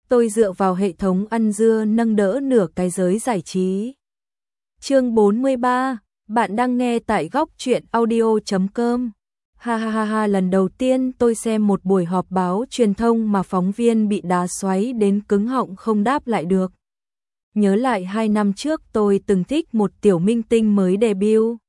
tôi dựa vào hệ thống ăn dưa nâng đỡ nửa cái giới giải trí. Chương 43, bạn đang nghe tại góc truyện audio.com. Ha ha ha ha, lần đầu tiên tôi xem một buổi họp báo truyền thông mà phóng viên bị đá xoáy đến cứng họng không đáp lại được. Nhớ lại 2 năm trước tôi từng thích một tiểu minh tinh mới debut.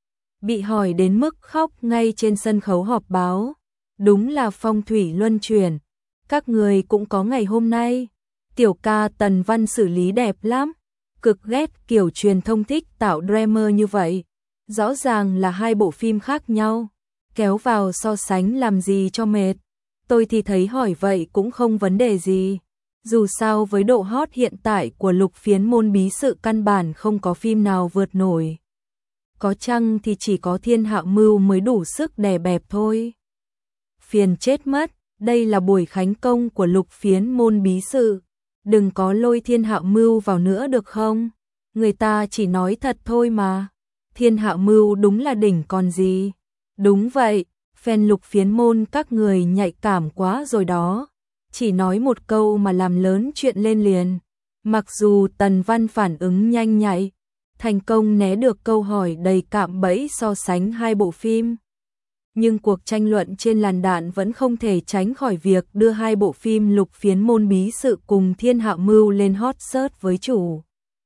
Bị hỏi đến mức khóc ngay trên sân khấu họp báo. Đúng là phong thủy luân chuyển. Các người cũng có ngày hôm nay. Tiểu ca Tần Văn xử lý đẹp lắm. Cực ghét kiểu truyền thông thích tạo drama như vậy. Rõ ràng là hai bộ phim khác nhau. Kéo vào so sánh làm gì cho mệt. Tôi thì thấy hỏi vậy cũng không vấn đề gì. Dù sao với độ hot hiện tại của Lục Phiến Môn Bí Sự căn bản không có phim nào vượt nổi. Có chăng thì chỉ có Thiên Hạo Mưu mới đủ sức đè bẹp thôi. Phiền chết mất, đây là buổi khánh công của Lục Phiến Môn Bí Sự. Đừng có lôi Thiên Hạo Mưu vào nữa được không? Người ta chỉ nói thật thôi mà. Thiên Hạo Mưu đúng là đỉnh còn gì. Đúng vậy, fan Lục Phiến Môn các người nhạy cảm quá rồi đó. Chỉ nói một câu mà làm lớn chuyện lên liền. Mặc dù Tần Văn phản ứng nhanh nhạy, thành công né được câu hỏi đầy cạm bẫy so sánh hai bộ phim. Nhưng cuộc tranh luận trên làn đạn vẫn không thể tránh khỏi việc đưa hai bộ phim Lục Phiến Môn Bí Sự cùng Thiên Hạo Mưu lên hot search với chủ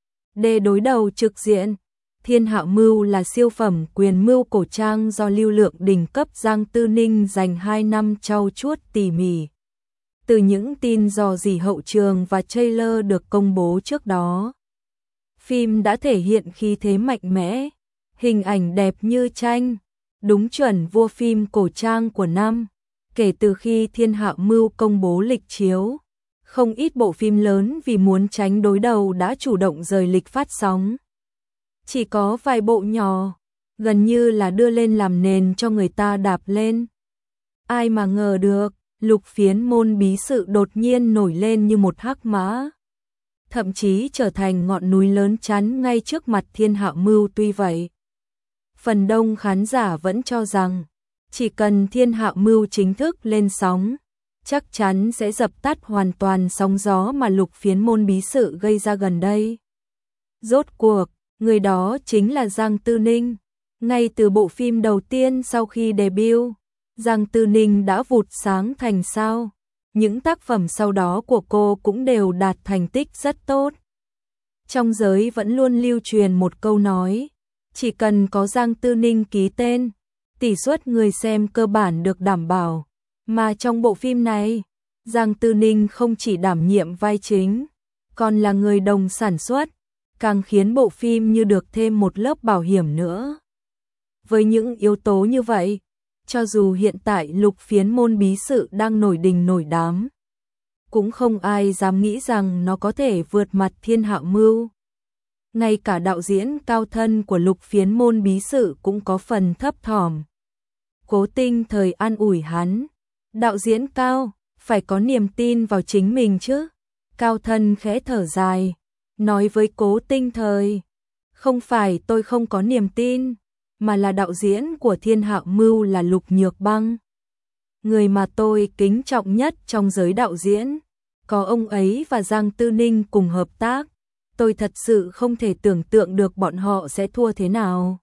đề đối đầu trực diện. Thiên Hạo Mưu là siêu phẩm quyền mưu cổ trang do lưu lượng đỉnh cấp Giang Tư Ninh dành 2 năm trau chuốt tỉ mỉ. Từ những tin dò dỉ hậu trường và trailer được công bố trước đó, phim đã thể hiện khí thế mạnh mẽ, hình ảnh đẹp như tranh, đúng chuẩn vua phim cổ trang của năm. Kể từ khi Thiên Hạo Mưu công bố lịch chiếu, không ít bộ phim lớn vì muốn tránh đối đầu đã chủ động rời lịch phát sóng. Chỉ có vài bộ nhỏ, gần như là đưa lên làm nền cho người ta đạp lên. Ai mà ngờ được, Lục Phiến Môn Bí Sự đột nhiên nổi lên như một hắc mã. Thậm chí trở thành ngọn núi lớn chắn ngay trước mặt Thiên Hạo Mưu. Tuy vậy, phần đông khán giả vẫn cho rằng, chỉ cần Thiên Hạo Mưu chính thức lên sóng, chắc chắn sẽ dập tắt hoàn toàn sóng gió mà Lục Phiến Môn Bí Sự gây ra gần đây. Rốt cuộc, người đó chính là Giang Tư Ninh. Ngay từ bộ phim đầu tiên sau khi debut, Giang Tư Ninh đã vụt sáng thành sao. Những tác phẩm sau đó của cô cũng đều đạt thành tích rất tốt. Trong giới vẫn luôn lưu truyền một câu nói, chỉ cần có Giang Tư Ninh ký tên, tỷ suất người xem cơ bản được đảm bảo. Mà trong bộ phim này, Giang Tư Ninh không chỉ đảm nhiệm vai chính, còn là người đồng sản xuất, càng khiến bộ phim như được thêm một lớp bảo hiểm nữa. Với những yếu tố như vậy, cho dù hiện tại Lục Phiến Môn Bí Sự đang nổi đình nổi đám, cũng không ai dám nghĩ rằng nó có thể vượt mặt Thiên Hạo Mưu. Ngay cả đạo diễn Cao Thân của Lục Phiến Môn Bí Sự cũng có phần thấp thỏm. Cố Tinh Thời an ủi hắn, đạo diễn Cao, phải có niềm tin vào chính mình chứ. Cao Thân khẽ thở dài, nói với Cố Tinh Thời, không phải tôi không có niềm tin, mà là đạo diễn của Thiên Hạo Mưu là Lục Nhược Băng. Người mà tôi kính trọng nhất trong giới đạo diễn, có ông ấy và Giang Tư Ninh cùng hợp tác, tôi thật sự không thể tưởng tượng được bọn họ sẽ thua thế nào.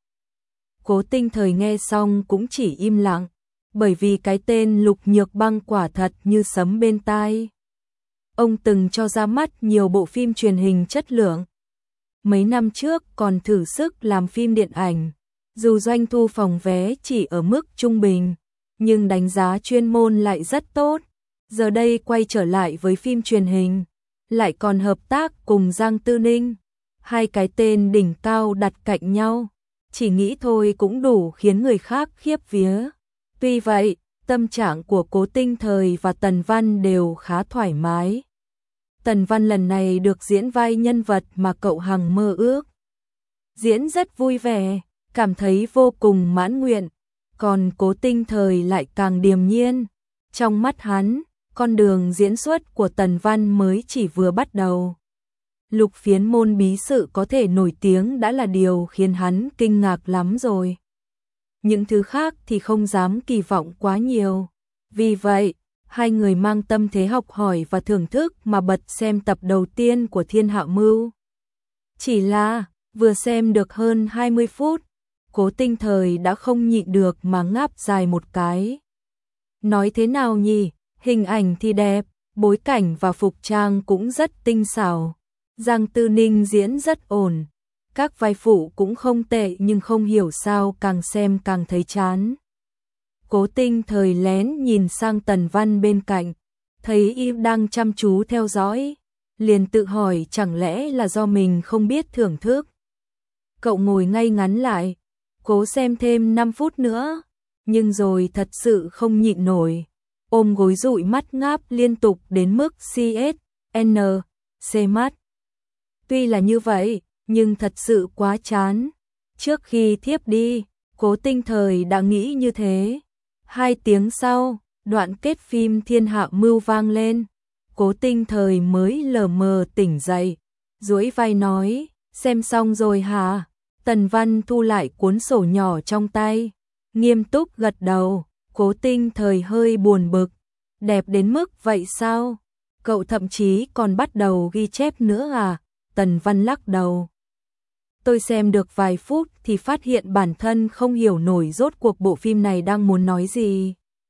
Cố Tinh Thời nghe xong cũng chỉ im lặng, bởi vì cái tên Lục Nhược Băng quả thật như sấm bên tai. Ông từng cho ra mắt nhiều bộ phim truyền hình chất lượng. Mấy năm trước còn thử sức làm phim điện ảnh. Dù doanh thu phòng vé chỉ ở mức trung bình, nhưng đánh giá chuyên môn lại rất tốt. Giờ đây quay trở lại với phim truyền hình, lại còn hợp tác cùng Giang Tư Ninh. Hai cái tên đỉnh cao đặt cạnh nhau, chỉ nghĩ thôi cũng đủ khiến người khác khiếp vía. Tuy vậy, tâm trạng của Cố Tinh Thời và Tần Văn đều khá thoải mái. Tần Văn lần này được diễn vai nhân vật mà cậu hằng mơ ước. Diễn rất vui vẻ, cảm thấy vô cùng mãn nguyện, còn Cố Tinh Thời lại càng điềm nhiên. Trong mắt hắn, con đường diễn xuất của Tần Văn mới chỉ vừa bắt đầu. Lục Phiến Môn Bí Sự có thể nổi tiếng đã là điều khiến hắn kinh ngạc lắm rồi. Những thứ khác thì không dám kỳ vọng quá nhiều. Vì vậy, Hai người mang tâm thế học hỏi và thưởng thức mà bật xem tập đầu tiên của Thiên Hạo Mưu. Chỉ là, vừa xem được hơn 20 phút, Cố Tinh Thời đã không nhịn được mà ngáp dài một cái. Nói thế nào nhỉ, hình ảnh thì đẹp, bối cảnh và phục trang cũng rất tinh xảo. Giang Tư Ninh diễn rất ổn, các vai phụ cũng không tệ nhưng không hiểu sao càng xem càng thấy chán. Cố Tinh Thời lén nhìn sang Tần Văn bên cạnh, thấy y đang chăm chú theo dõi, liền tự hỏi chẳng lẽ là do mình không biết thưởng thức. Cậu ngồi ngay ngắn lại, cố xem thêm 5 phút nữa, nhưng rồi thật sự không nhịn nổi, ôm gối dụi mắt ngáp liên tục đến mức CSN mắt. Tuy là như vậy, nhưng thật sự quá chán. Trước khi thiếp đi, Cố Tinh Thời đã nghĩ như thế. 2 tiếng sau, đoạn kết phim Thiên Hạo Mưu vang lên, Cố Tinh Thời mới lờ mờ tỉnh dậy, duỗi vai nói, xem xong rồi hả? Tần Văn thu lại cuốn sổ nhỏ trong tay, nghiêm túc gật đầu. Cố Tinh Thời hơi buồn bực, đẹp đến mức vậy sao? Cậu thậm chí còn bắt đầu ghi chép nữa à? Tần Văn lắc đầu. Tôi xem được vài phút thì phát hiện bản thân không hiểu nổi rốt cuộc bộ phim này đang muốn nói gì.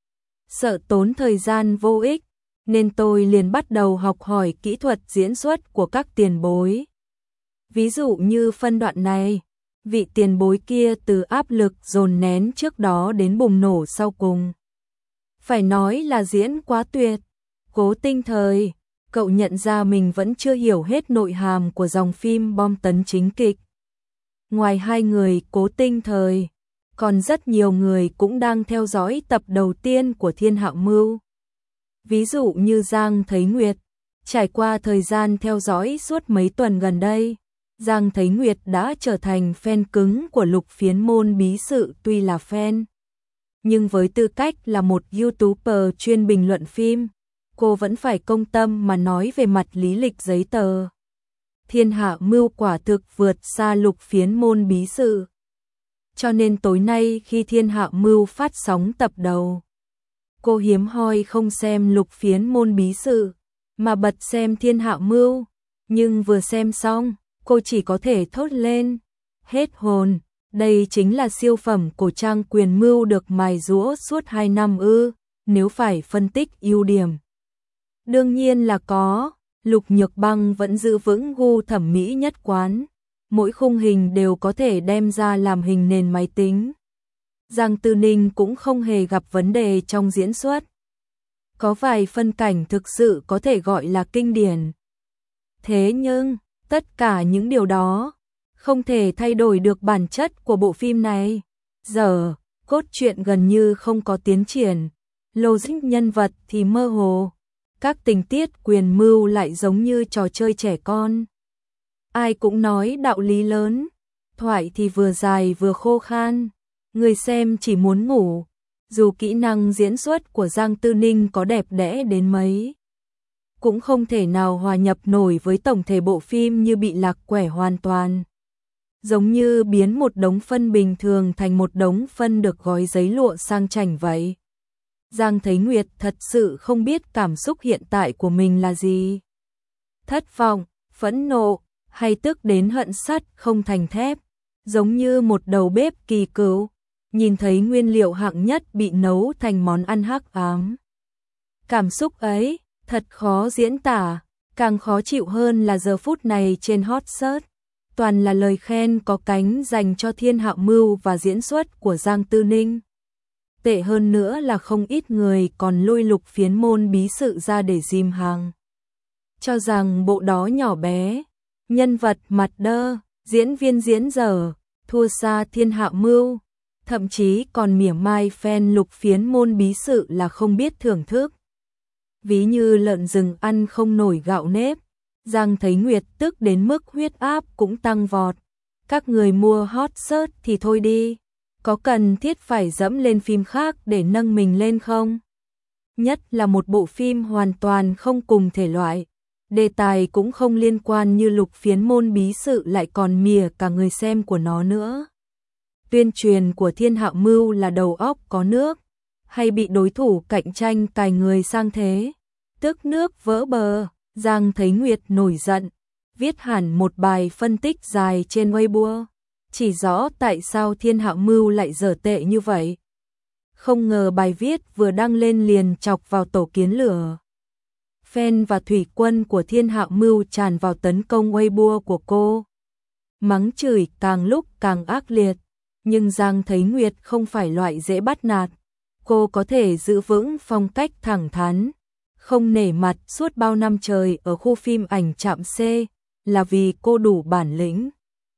Sợ tốn thời gian vô ích, nên tôi liền bắt đầu học hỏi kỹ thuật diễn xuất của các tiền bối. Ví dụ như phân đoạn này, vị tiền bối kia từ áp lực dồn nén trước đó đến bùng nổ sau cùng. Phải nói là diễn quá tuyệt. Cố Tinh Thời, cậu nhận ra mình vẫn chưa hiểu hết nội hàm của dòng phim bom tấn chính kịch. Ngoài hai người Cố Tinh Thời, còn rất nhiều người cũng đang theo dõi tập đầu tiên của Thiên Hạo Mưu. Ví dụ như Giang Thấy Nguyệt, trải qua thời gian theo dõi suốt mấy tuần gần đây, Giang Thấy Nguyệt đã trở thành fan cứng của Lục Phiến Môn Bí Sự. Tuy là fan, nhưng với tư cách là một YouTuber chuyên bình luận phim, cô vẫn phải công tâm mà nói về mặt lý lịch giấy tờ. Thiên Hạ Mưu quả thực vượt xa Lục Phiến Môn Bí Sự. Cho nên tối nay khi Thiên Hạ Mưu phát sóng tập đầu, cô hiếm hoi không xem Lục Phiến Môn Bí Sự, mà bật xem Thiên Hạ Mưu. Nhưng vừa xem xong, cô chỉ có thể thốt lên, hết hồn, đây chính là siêu phẩm cổ trang quyền mưu được mài giũa suốt 2 năm ư? Nếu phải phân tích ưu điểm, đương nhiên là có. Lục Nhược Băng vẫn giữ vững gu thẩm mỹ nhất quán, mỗi khung hình đều có thể đem ra làm hình nền máy tính. Giang Tư Ninh cũng không hề gặp vấn đề trong diễn xuất. Có vài phân cảnh thực sự có thể gọi là kinh điển. Thế nhưng, tất cả những điều đó không thể thay đổi được bản chất của bộ phim này. Giờ, cốt truyện gần như không có tiến triển, logic nhân vật thì mơ hồ. Các tình tiết quyền mưu lại giống như trò chơi trẻ con. Ai cũng nói đạo lý lớn, thoại thì vừa dài vừa khô khan, người xem chỉ muốn ngủ. Dù kỹ năng diễn xuất của Giang Tư Ninh có đẹp đẽ đến mấy, cũng không thể nào hòa nhập nổi với tổng thể bộ phim như bị lạc quẻ hoàn toàn. Giống như biến một đống phân bình thường thành một đống phân được gói giấy lụa sang chảnh vậy. Giang Thấy Nguyệt thật sự không biết cảm xúc hiện tại của mình là gì. Thất vọng, phẫn nộ, hay tức đến hận sắt không thành thép. Giống như một đầu bếp kỳ cựu, nhìn thấy nguyên liệu hạng nhất bị nấu thành món ăn hắc ám. Cảm xúc ấy, thật khó diễn tả, càng khó chịu hơn là giờ phút này trên hot search. Toàn là lời khen có cánh dành cho Thiên Hạo Mưu và diễn xuất của Giang Tư Ninh. Tệ hơn nữa là không ít người còn lôi Lục Phiến Môn Bí Sự ra để dìm hàng. Cho rằng bộ đó nhỏ bé, nhân vật mặt đơ, diễn viên diễn dở, thua xa Thiên Hạo Mưu. Thậm chí còn mỉa mai fan Lục Phiến Môn Bí Sự là không biết thưởng thức. Ví như lợn rừng ăn không nổi gạo nếp, Giang Thấy Nguyệt tức đến mức huyết áp cũng tăng vọt. Các người mua hot search thì thôi đi, có cần thiết phải dẫm lên phim khác để nâng mình lên không? Nhất là một bộ phim hoàn toàn không cùng thể loại, đề tài cũng không liên quan như Lục Phiến Môn Bí Sự lại còn mỉa cả người xem của nó nữa. Tuyên truyền của Thiên Hạo Mưu là đầu óc có nước, hay bị đối thủ cạnh tranh cài người sang thế. Tức nước vỡ bờ, Giang Thấy Nguyệt nổi giận, viết hẳn một bài phân tích dài trên Weibo, chỉ rõ tại sao Thiên Hạo Mưu lại dở tệ như vậy. Không ngờ bài viết vừa đăng lên liền chọc vào tổ kiến lửa. Fan và thủy quân của Thiên Hạo Mưu tràn vào tấn công Weibo của cô. Mắng chửi càng lúc càng ác liệt, nhưng Giang Thấy Nguyệt không phải loại dễ bắt nạt. Cô có thể giữ vững phong cách thẳng thắn, không nể mặt suốt bao năm trời ở khu phim ảnh Trạm C, là vì cô đủ bản lĩnh,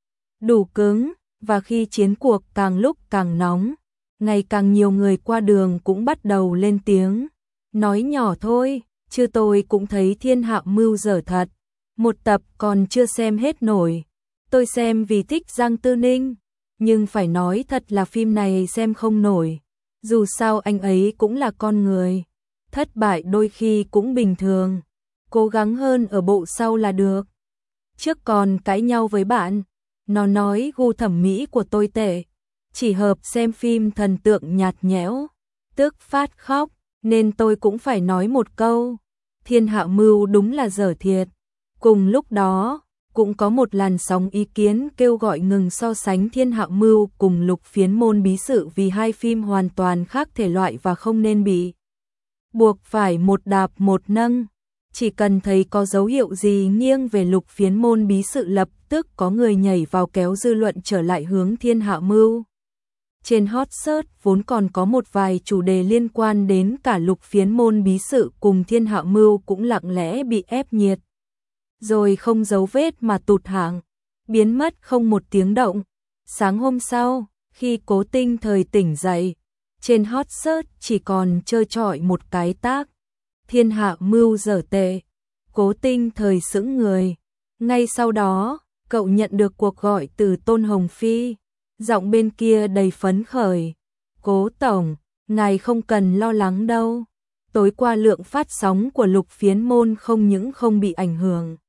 đủ cứng, và khi chiến cuộc càng lúc càng nóng, ngày càng nhiều người qua đường cũng bắt đầu lên tiếng. Nói nhỏ thôi, chứ tôi cũng thấy Thiên Hạo Mưu dở thật, một tập còn chưa xem hết nổi. Tôi xem vì thích Giang Tư Ninh, nhưng phải nói thật là phim này xem không nổi. Dù sao anh ấy cũng là con người, thất bại đôi khi cũng bình thường, cố gắng hơn ở bộ sau là được. Trước còn cãi nhau với bạn, nó nói gu thẩm mỹ của tôi tệ, chỉ hợp xem phim thần tượng nhạt nhẽo, tức phát khóc, nên tôi cũng phải nói một câu, Thiên Hạo Mưu đúng là dở thiệt. Cùng lúc đó, cũng có một làn sóng ý kiến kêu gọi ngừng so sánh Thiên Hạo Mưu cùng Lục Phiến Môn Bí Sự vì hai phim hoàn toàn khác thể loại và không nên bị buộc phải một đạp một nâng. Chỉ cần thấy có dấu hiệu gì nghiêng về Lục Phiến Môn Bí Sự lập tức có người nhảy vào kéo dư luận trở lại hướng Thiên Hạo Mưu. Trên hot search vốn còn có một vài chủ đề liên quan đến cả Lục Phiến Môn Bí Sự cùng Thiên Hạo Mưu cũng lặng lẽ bị ép nhiệt, rồi không dấu vết mà tụt hạng, biến mất không một tiếng động. Sáng hôm sau, khi Cố Tinh Thời tỉnh dậy, trên hot search chỉ còn trơ trọi một cái tag: Thiên Hạo Mưu dở tệ. Cố Tinh Thời sững người. Ngay sau đó, cậu nhận được cuộc gọi từ Tôn Hồng Phi, giọng bên kia đầy phấn khởi. Cố tổng, ngài không cần lo lắng đâu. Tối qua lượng phát sóng của Lục Phiến Môn không những không bị ảnh hưởng,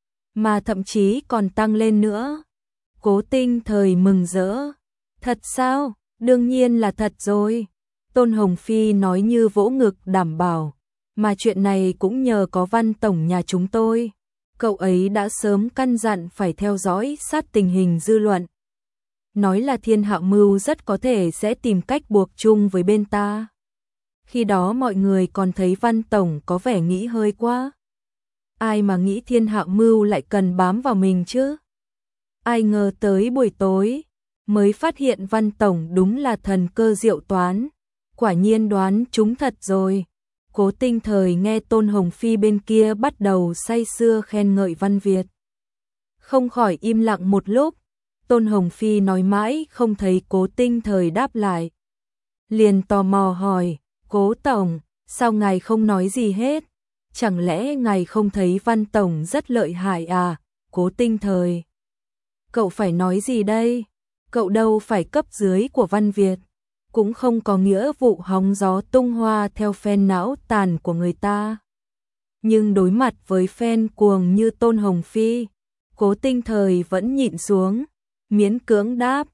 mà thậm chí còn tăng lên nữa. Cố Tinh Thời mừng rỡ. Thật sao? Đương nhiên là thật rồi. Tôn Hồng Phi nói như vỗ ngực đảm bảo. Mà chuyện này cũng nhờ có Văn tổng nhà chúng tôi. Cậu ấy đã sớm căn dặn phải theo dõi sát tình hình dư luận. Nói là Thiên Hạo Mưu rất có thể sẽ tìm cách buộc chung với bên ta. Khi đó mọi người còn thấy Văn tổng có vẻ nghĩ hơi quá. Ai mà nghĩ Thiên Hạo Mưu lại cần bám vào mình chứ? Ai ngờ tới buổi tối mới phát hiện Văn tổng đúng là thần cơ diệu toán, quả nhiên đoán trúng thật rồi. Cố Tinh Thời nghe Tôn Hồng Phi bên kia bắt đầu say sưa khen ngợi Văn Việt, không khỏi im lặng một lúc. Tôn Hồng Phi nói mãi không thấy Cố Tinh Thời đáp lại, liền tò mò hỏi: Cố tổng, sao ngài không nói gì hết? Chẳng lẽ ngài không thấy Văn tổng rất lợi hại à? Cố Tinh Thời, cậu phải nói gì đây? Cậu đâu phải cấp dưới của Văn Việt, cũng không có nghĩa vụ hóng gió tung hoa theo fan não tàn của người ta. Nhưng đối mặt với fan cuồng như Tôn Hồng Phi, Cố Tinh Thời vẫn nhịn xuống, miễn cưỡng đáp: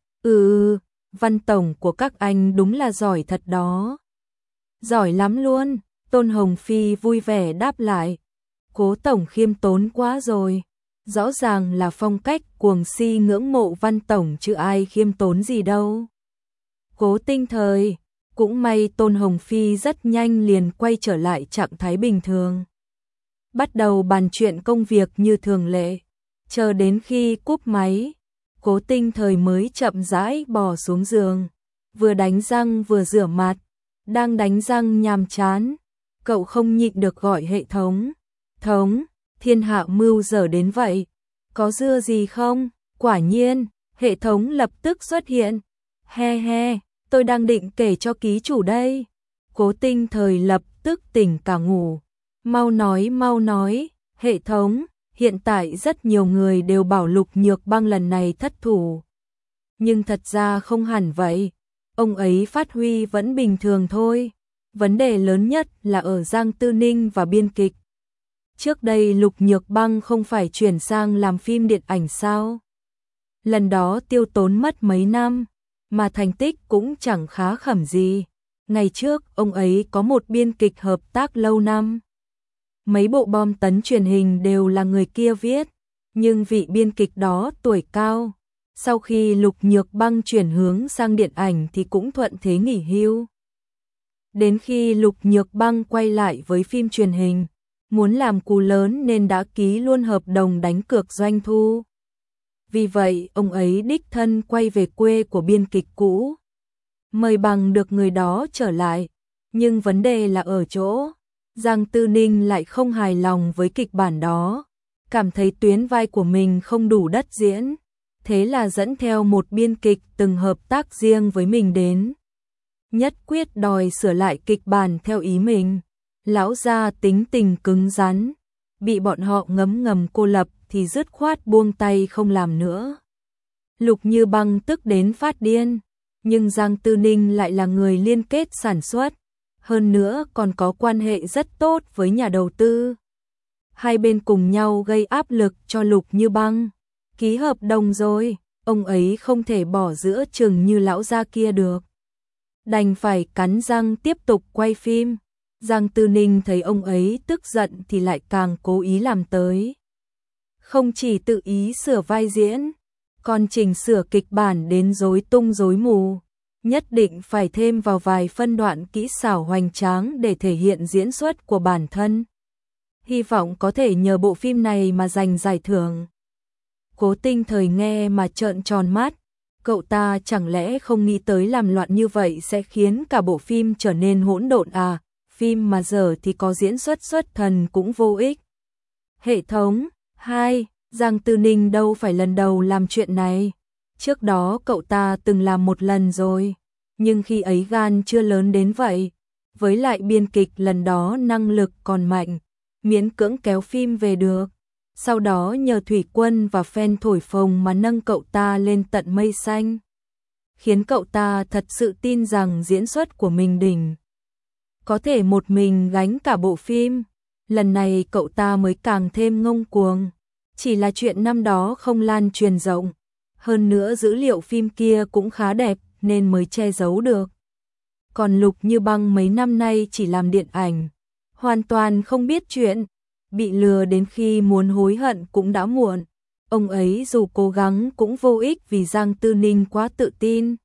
Văn tổng của các anh đúng là giỏi thật đó. Giỏi lắm luôn. Tôn Hồng Phi vui vẻ đáp lại: Cố tổng khiêm tốn quá rồi. Rõ ràng là phong cách cuồng si ngưỡng mộ Văn tổng chứ ai khiêm tốn gì đâu. Cố Tinh Thời, cũng may Tôn Hồng Phi rất nhanh liền quay trở lại trạng thái bình thường. Bắt đầu bàn chuyện công việc như thường lệ. Chờ đến khi cúp máy, Cố Tinh Thời mới chậm rãi bò xuống giường, vừa đánh răng vừa rửa mặt. Đang đánh răng nhàm chán, cậu không nhịn được gọi hệ thống: Thống, Thiên Hạo Mưu dở đến vậy, có dưa gì không? Quả nhiên, hệ thống lập tức xuất hiện: He he, tôi đang định kể cho ký chủ đây. Cố Tinh Thời lập tức tỉnh cả ngủ. Mau nói, hệ thống, hiện tại rất nhiều người đều bảo Lục Nhược Băng lần này thất thủ. Nhưng thật ra không hẳn vậy, ông ấy phát huy vẫn bình thường thôi. Vấn đề lớn nhất là ở Giang Tư Ninh và biên kịch. Trước đây Lục Nhược Băng không phải chuyển sang làm phim điện ảnh sao? Lần đó tiêu tốn mất mấy năm, mà thành tích cũng chẳng khá khẩm gì. Ngày trước, ông ấy có một biên kịch hợp tác lâu năm. Mấy bộ bom tấn truyền hình đều là người kia viết, nhưng vị biên kịch đó tuổi cao. Sau khi Lục Nhược Băng chuyển hướng sang điện ảnh thì cũng thuận thế nghỉ hưu. Đến khi Lục Nhược Băng quay lại với phim truyền hình, muốn làm cú lớn nên đã ký luôn hợp đồng đánh cược doanh thu. Vì vậy, ông ấy đích thân quay về quê của biên kịch cũ. Mời bằng được người đó trở lại, nhưng vấn đề là ở chỗ Giang Tư Ninh lại không hài lòng với kịch bản đó, cảm thấy tuyến vai của mình không đủ đất diễn, thế là dẫn theo một biên kịch từng hợp tác riêng với mình đến. Nhất quyết đòi sửa lại kịch bản theo ý mình. Lão gia tính tình cứng rắn, bị bọn họ ngấm ngầm cô lập thì dứt khoát buông tay không làm nữa. Lục Như Băng tức đến phát điên, nhưng Giang Tư Ninh lại là người liên kết sản xuất, hơn nữa còn có quan hệ rất tốt với nhà đầu tư. Hai bên cùng nhau gây áp lực cho Lục Như Băng. Ký hợp đồng rồi, ông ấy không thể bỏ giữa chừng như lão gia kia được. Đành phải cắn răng tiếp tục quay phim. Giang Tư Ninh thấy ông ấy tức giận thì lại càng cố ý làm tới. Không chỉ tự ý sửa vai diễn, còn chỉnh sửa kịch bản đến rối tung rối mù. Nhất định phải thêm vào vài phân đoạn kỹ xảo hoành tráng để thể hiện diễn xuất của bản thân. Hy vọng có thể nhờ bộ phim này mà giành giải thưởng. Cố Tinh Thời nghe mà trợn tròn mắt. Cậu ta chẳng lẽ không nghĩ tới làm loạn như vậy sẽ khiến cả bộ phim trở nên hỗn độn à? Phim mà dở thì có diễn xuất thần cũng vô ích. Hệ thống 2. Giang Tư Ninh đâu phải lần đầu làm chuyện này. Trước đó cậu ta từng làm một lần rồi, nhưng khi ấy gan chưa lớn đến vậy. Với lại biên kịch lần đó năng lực còn mạnh, miễn cưỡng kéo phim về được. Sau đó nhờ Thủy Quân và fan thổi phồng mà nâng cậu ta lên tận mây xanh, khiến cậu ta thật sự tin rằng diễn xuất của mình đỉnh, có thể một mình gánh cả bộ phim. Lần này cậu ta mới càng thêm ngông cuồng. Chỉ là chuyện năm đó không lan truyền rộng, hơn nữa dữ liệu phim kia cũng khá đẹp nên mới che giấu được. Còn Lục Như Băng mấy năm nay chỉ làm điện ảnh, hoàn toàn không biết chuyện, bị lừa đến khi muốn hối hận cũng đã muộn. Ông ấy dù cố gắng cũng vô ích vì Giang Tư Ninh quá tự tin.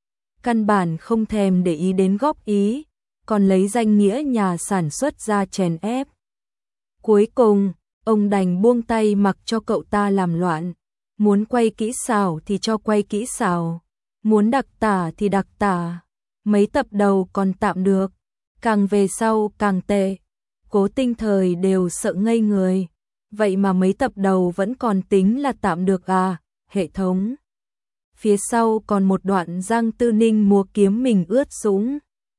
Căn bản không thèm để ý đến góp ý, còn lấy danh nghĩa nhà sản xuất ra chèn ép. Cuối cùng, ông đành buông tay mặc cho cậu ta làm loạn. Muốn quay kỹ xảo thì cho quay kỹ xảo, muốn đặc tả thì đặc tả. Mấy tập đầu còn tạm được, càng về sau càng tệ. Cố Tinh Thời đều sợ ngây người. Vậy mà mấy tập đầu vẫn còn tính là tạm được à? Hệ thống. Phía sau còn một đoạn Giang Tư Ninh múa kiếm mình ướt sũng,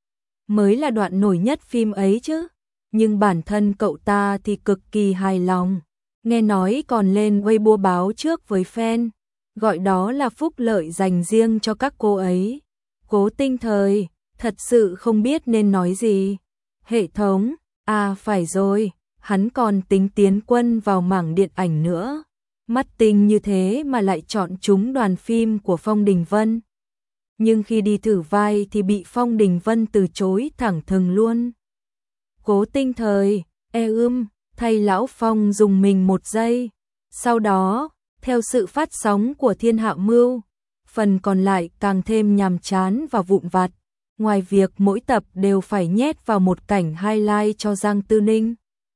mới là đoạn nổi nhất phim ấy chứ. Nhưng bản thân cậu ta thì cực kỳ hài lòng. Nghe nói còn lên Weibo báo trước với fan, gọi đó là phúc lợi dành riêng cho các cô ấy. Cố Tinh Thời thật sự không biết nên nói gì. Hệ thống, à phải rồi, hắn còn tính tiến quân vào mảng điện ảnh nữa. Mắt tinh như thế mà lại chọn trúng đoàn phim của Phong Đình Vân. Nhưng khi đi thử vai thì bị Phong Đình Vân từ chối thẳng thừng luôn. Cố Tinh Thời, thay lão Phong dùng mình một giây. Sau đó, theo sự phát sóng của Thiên Hạ Mưu, phần còn lại càng thêm nhàm chán và vụn vặt. Ngoài việc mỗi tập đều phải nhét vào một cảnh highlight cho Giang Tư Ninh,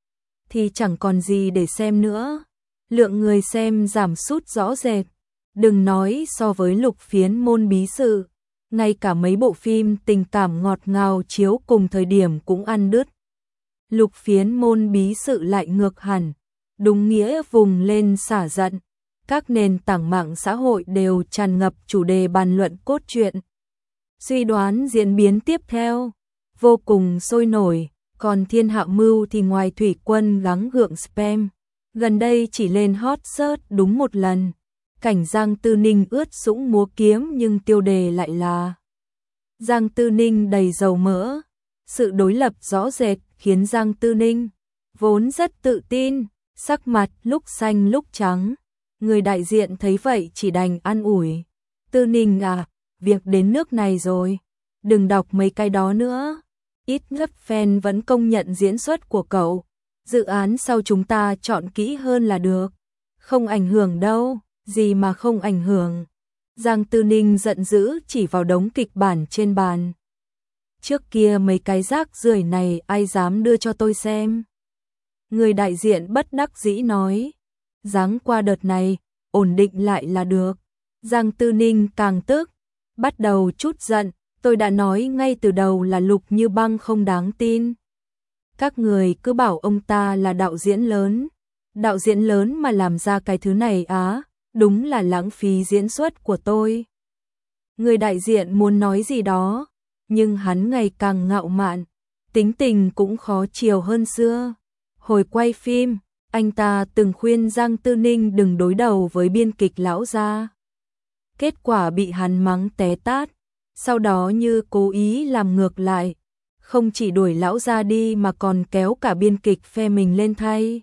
thì chẳng còn gì để xem nữa. Lượng người xem giảm sút rõ rệt. Đừng nói so với Lục Phiến Môn Bí Sự, ngay cả mấy bộ phim tình cảm ngọt ngào chiếu cùng thời điểm cũng ăn đứt. Lục Phiến Môn Bí Sự lại ngược hẳn, đúng nghĩa vùng lên xả giận. Các nền tảng mạng xã hội đều tràn ngập chủ đề bàn luận cốt truyện, suy đoán diễn biến tiếp theo, vô cùng sôi nổi. Còn Thiên Hạ Mưu thì ngoài Thủy Quân gắng gượng spam, gần đây chỉ lên hot search đúng một lần. Cảnh Giang Tư Ninh ướt sũng múa kiếm nhưng tiêu đề lại là Giang Tư Ninh đầy dầu mỡ. Sự đối lập rõ rệt khiến Giang Tư Ninh, vốn rất tự tin, sắc mặt lúc xanh lúc trắng. Người đại diện thấy vậy chỉ đành an ủi. Tư Ninh à, việc đến nước này rồi, đừng đọc mấy cái đó nữa. Ít nhất fan vẫn công nhận diễn xuất của cậu. Dự án sau chúng ta chọn kỹ hơn là được. Không ảnh hưởng đâu, gì mà không ảnh hưởng. Giang Tư Ninh giận dữ chỉ vào đống kịch bản trên bàn. Trước kia mấy cái rác rưởi này ai dám đưa cho tôi xem. Người đại diện bất đắc dĩ nói. Giáng qua đợt này, ổn định lại là được. Giang Tư Ninh càng tức, bắt đầu chút giận. Tôi đã nói ngay từ đầu là Lục Như Băng không đáng tin. Các người cứ bảo ông ta là đạo diễn lớn. Đạo diễn lớn mà làm ra cái thứ này á, đúng là lãng phí diễn xuất của tôi. Người đại diện muốn nói gì đó, nhưng hắn ngày càng ngạo mạn, tính tình cũng khó chiều hơn xưa. Hồi quay phim, anh ta từng khuyên Giang Tư Ninh đừng đối đầu với biên kịch lão gia. Kết quả bị hắn mắng té tát, sau đó như cố ý làm ngược lại, không chỉ đuổi lão gia đi mà còn kéo cả biên kịch phe mình lên thay.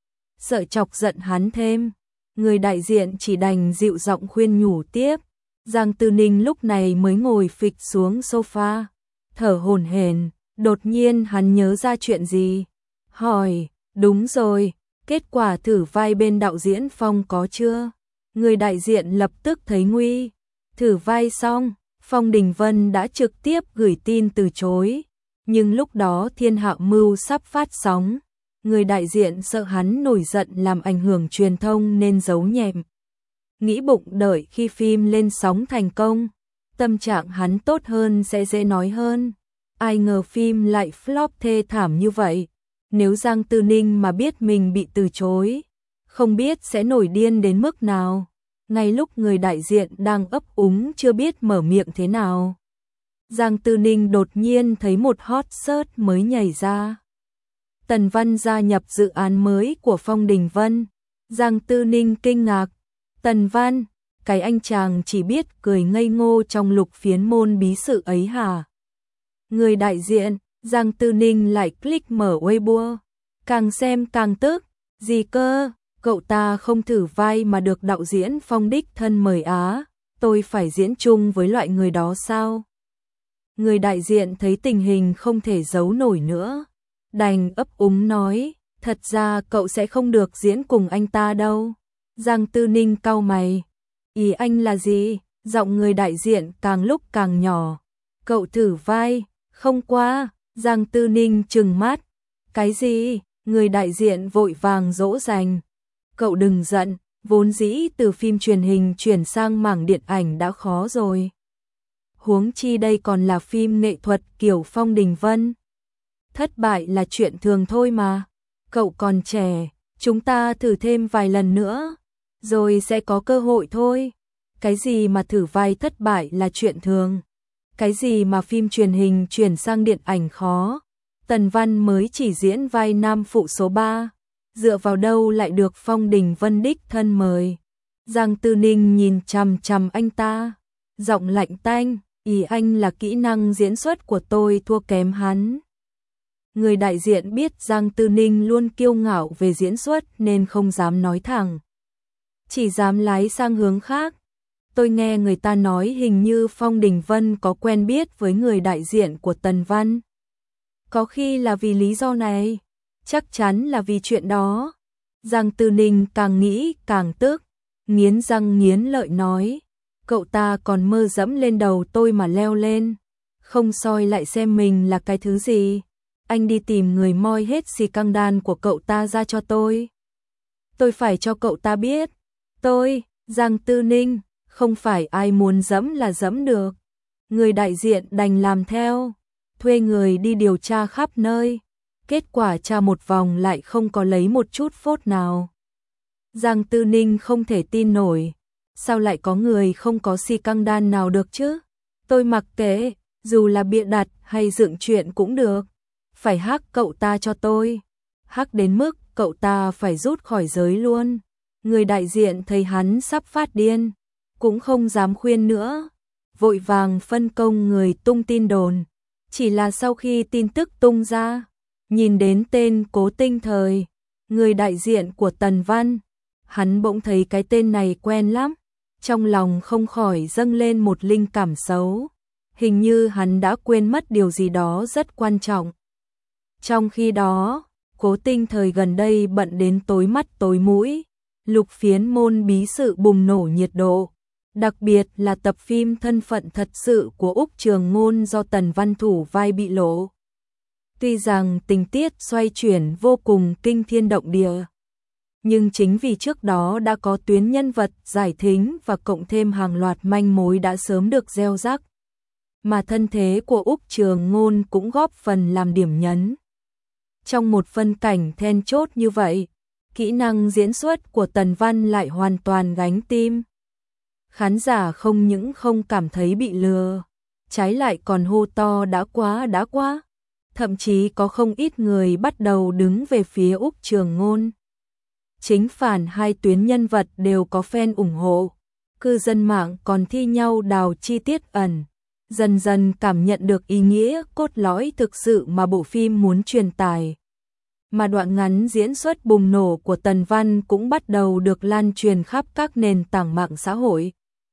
Sợ chọc giận hắn thêm, người đại diện chỉ đành dịu giọng khuyên nhủ tiếp. Giang Tư Ninh lúc này mới ngồi phịch xuống sofa, thở hổn hển. Đột nhiên hắn nhớ ra chuyện gì, hỏi, đúng rồi, kết quả thử vai bên đạo diễn Phong có chưa? Người đại diện lập tức thấy nguy. Thử vai xong, Phong Đình Vân đã trực tiếp gửi tin từ chối, nhưng lúc đó Thiên Hạ Mưu sắp phát sóng. Người đại diện sợ hắn nổi giận làm ảnh hưởng truyền thông nên giấu nhẹm. Nghĩ bụng đợi khi phim lên sóng thành công, tâm trạng hắn tốt hơn sẽ dễ nói hơn. Ai ngờ phim lại flop thê thảm như vậy. Nếu Giang Tư Ninh mà biết mình bị từ chối, không biết sẽ nổi điên đến mức nào. Ngay lúc người đại diện đang ấp úng chưa biết mở miệng thế nào, Giang Tư Ninh đột nhiên thấy một hot search mới nhảy ra. Tần Văn gia nhập dự án mới của Phong Đình Vân. Giang Tư Ninh kinh ngạc. Tần Văn, cái anh chàng chỉ biết cười ngây ngô trong Lục Phiến Môn bí sự ấy hả? Người đại diện, Giang Tư Ninh lại click mở Weibo. Càng xem càng tức. Gì cơ? Cậu ta không thử vai mà được đạo diễn Phong đích thân mời á? Tôi phải diễn chung với loại người đó sao? Người đại diện thấy tình hình không thể giấu nổi nữa, đành ấp úng nói, thật ra cậu sẽ không được diễn cùng anh ta đâu. Giang Tư Ninh cau mày, ý anh là gì? Giọng người đại diện càng lúc càng nhỏ. Cậu thử vai, không qua. Giang Tư Ninh trừng mắt. Cái gì? Người đại diện vội vàng dỗ dành. Cậu đừng giận, vốn dĩ từ phim truyền hình chuyển sang mảng điện ảnh đã khó rồi. Huống chi đây còn là phim nghệ thuật kiểu Phong Đình Vân. Thất bại là chuyện thường thôi mà. Cậu còn trẻ, chúng ta thử thêm vài lần nữa, rồi sẽ có cơ hội thôi. Cái gì mà thử vai thất bại là chuyện thường? Cái gì mà phim truyền hình chuyển sang điện ảnh khó? Tần Văn mới chỉ diễn vai nam phụ số 3, dựa vào đâu lại được Phong Đình Vân đích thân mời? Giang Tư Ninh nhìn chằm chằm anh ta, giọng lạnh tanh, ý anh là kỹ năng diễn xuất của tôi thua kém hắn. Người đại diện biết Giang Tư Ninh luôn kiêu ngạo về diễn xuất nên không dám nói thẳng, chỉ dám lái sang hướng khác. Tôi nghe người ta nói hình như Phong Đình Vân có quen biết với người đại diện của Tần Văn. Có khi là vì lý do này, chắc chắn là vì chuyện đó. Giang Tư Ninh càng nghĩ càng tức, nghiến răng nghiến lợi nói, cậu ta còn mơ dẫm lên đầu tôi mà leo lên, không soi lại xem mình là cái thứ gì. Anh đi tìm người moi hết xì căng đan của cậu ta ra cho tôi. Tôi phải cho cậu ta biết, tôi, Giang Tư Ninh, không phải ai muốn dẫm là dẫm được. Người đại diện đành làm theo, thuê người đi điều tra khắp nơi. Kết quả tra một vòng lại không có lấy một chút phốt nào. Giang Tư Ninh không thể tin nổi, sao lại có người không có xì căng đan nào được chứ? Tôi mặc kệ, dù là bịa đặt hay dựng chuyện cũng được. Phải hack cậu ta cho tôi. Hack đến mức cậu ta phải rút khỏi giới luôn. Người đại diện thấy hắn sắp phát điên, cũng không dám khuyên nữa, vội vàng phân công người tung tin đồn. Chỉ là sau khi tin tức tung ra, nhìn đến tên Cố Tinh Thời, người đại diện của Tần Văn, hắn bỗng thấy cái tên này quen lắm, trong lòng không khỏi dâng lên một linh cảm xấu. Hình như hắn đã quên mất điều gì đó rất quan trọng. Trong khi đó, Cố Tinh thời gần đây bận đến tối mắt tối mũi, Lục Phiến Môn bí sự bùng nổ nhiệt độ, đặc biệt là tập phim Thân phận thật sự của Úc Trường Ngôn do Tần Văn thủ vai bị lộ. Tuy rằng tình tiết xoay chuyển vô cùng kinh thiên động địa, nhưng chính vì trước đó đã có tuyến nhân vật giải thính và cộng thêm hàng loạt manh mối đã sớm được gieo rắc, mà thân thế của Úc Trường Ngôn cũng góp phần làm điểm nhấn. Trong một phân cảnh then chốt như vậy, kỹ năng diễn xuất của Tần Văn lại hoàn toàn gánh tim. Khán giả không những không cảm thấy bị lừa, trái lại còn hô to đã quá. Thậm chí có không ít người bắt đầu đứng về phía Úc Trường Ngôn. Chính phản hai tuyến nhân vật đều có fan ủng hộ, cư dân mạng còn thi nhau đào chi tiết ẩn, dần dần cảm nhận được ý nghĩa cốt lõi thực sự mà bộ phim muốn truyền tải. Mà đoạn ngắn diễn xuất bùng nổ của Tần Văn cũng bắt đầu được lan truyền khắp các nền tảng mạng xã hội.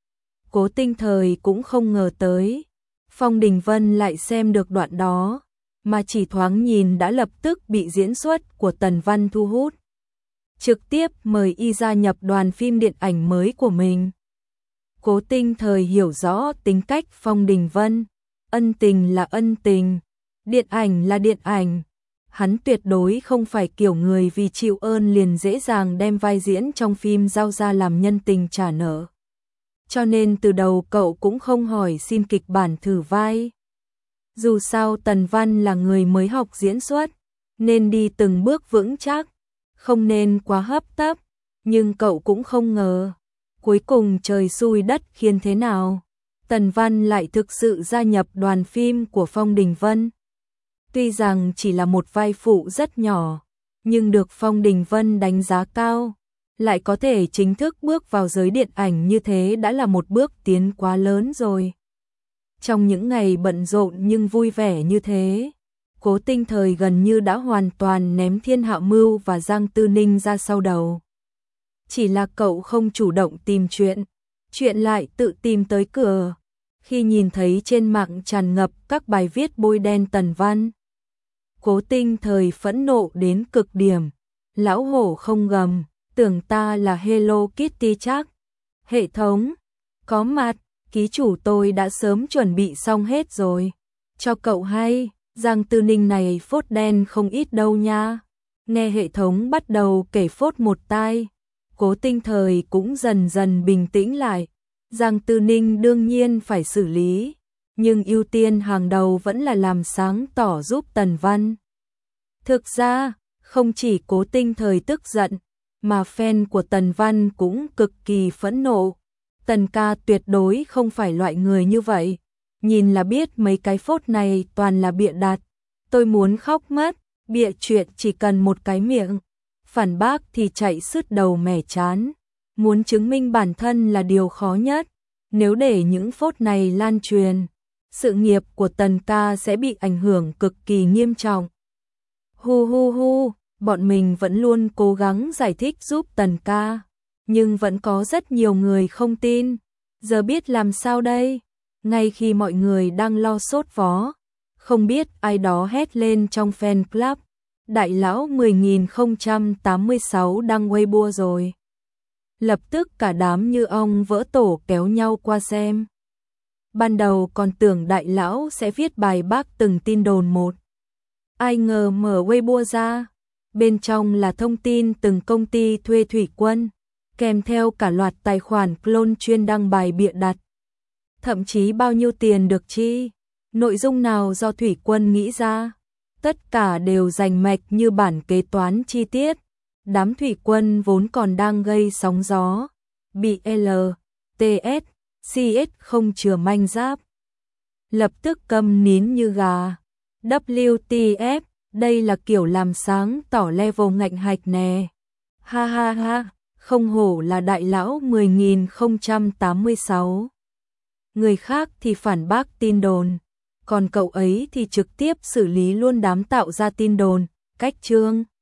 Cố Tinh thời cũng không ngờ tới, Phong Đình Vân lại xem được đoạn đó, mà chỉ thoáng nhìn đã lập tức bị diễn xuất của Tần Văn thu hút. Trực tiếp mời y gia nhập đoàn phim điện ảnh mới của mình. Cố Tinh thời hiểu rõ tính cách Phong Đình Vân, ân tình là ân tình, điện ảnh là điện ảnh. Hắn tuyệt đối không phải kiểu người vì chịu ơn liền dễ dàng đem vai diễn trong phim giao ra làm nhân tình trả nợ. Cho nên từ đầu cậu cũng không hỏi xin kịch bản thử vai. Dù sao Tần Văn là người mới học diễn xuất, nên đi từng bước vững chắc, không nên quá hấp tấp, nhưng cậu cũng không ngờ. Cuối cùng trời xui đất khiến thế nào, Tần Văn lại thực sự gia nhập đoàn phim của Phong Đình Vân. Tuy rằng chỉ là một vai phụ rất nhỏ, nhưng được Phong Đình Vân đánh giá cao, lại có thể chính thức bước vào giới điện ảnh như thế đã là một bước tiến quá lớn rồi. Trong những ngày bận rộn nhưng vui vẻ như thế, Cố Tinh thời gần như đã hoàn toàn ném Thiên Hạo Mưu và Giang Tư Ninh ra sau đầu. Chỉ là cậu không chủ động tìm chuyện lại tự tìm tới cửa. Khi nhìn thấy trên mạng tràn ngập các bài viết bôi đen Tần Văn, Cố Tinh thời phẫn nộ đến cực điểm. Lão hổ không gầm, tưởng ta là Hello Kitty chắc. Hệ thống, có mặt, ký chủ tôi đã sớm chuẩn bị xong hết rồi. Cho cậu hay, Giang Tư Ninh này phốt đen không ít đâu nha. Nghe hệ thống bắt đầu kể phốt một tai, Cố Tinh thời cũng dần dần bình tĩnh lại. Giang Tư Ninh đương nhiên phải xử lý, nhưng ưu tiên hàng đầu vẫn là làm sáng tỏ giúp Tần Văn. Thực ra, không chỉ Cố Tinh thời tức giận, mà fan của Tần Văn cũng cực kỳ phẫn nộ. Tần ca tuyệt đối không phải loại người như vậy, nhìn là biết mấy cái phốt này toàn là bịa đặt. Tôi muốn khóc mất, bịa chuyện chỉ cần một cái miệng, phản bác thì chạy sứt đầu mẻ chán. Muốn chứng minh bản thân là điều khó nhất, nếu để những phốt này lan truyền, sự nghiệp của Tần ca sẽ bị ảnh hưởng cực kỳ nghiêm trọng. Hu, bọn mình vẫn luôn cố gắng giải thích giúp Tần ca, nhưng vẫn có rất nhiều người không tin. Giờ biết làm sao đây? Ngay khi mọi người đang lo sốt vó, không biết ai đó hét lên trong fan club, đại lão 10.086 đăng Weibo rồi. Lập tức cả đám như ong vỡ tổ kéo nhau qua xem. Ban đầu còn tưởng đại lão sẽ viết bài bác từng tin đồn một. Ai ngờ mở Weibo ra, bên trong là thông tin từng công ty thuê thủy quân, kèm theo cả loạt tài khoản clone chuyên đăng bài bịa đặt. Thậm chí bao nhiêu tiền được chi, nội dung nào do thủy quân nghĩ ra, tất cả đều rành mạch như bản kế toán chi tiết. Đám thủy quân vốn còn đang gây sóng gió, bị LTS, CS không chừa manh giáp, lập tức câm nín như gà. WTF, đây là kiểu làm sáng tỏ level ngạnh hạch nè. Ha, không hổ là đại lão 10.086. Người khác thì phản bác tin đồn, còn cậu ấy thì trực tiếp xử lý luôn đám tạo ra tin đồn, cách chương.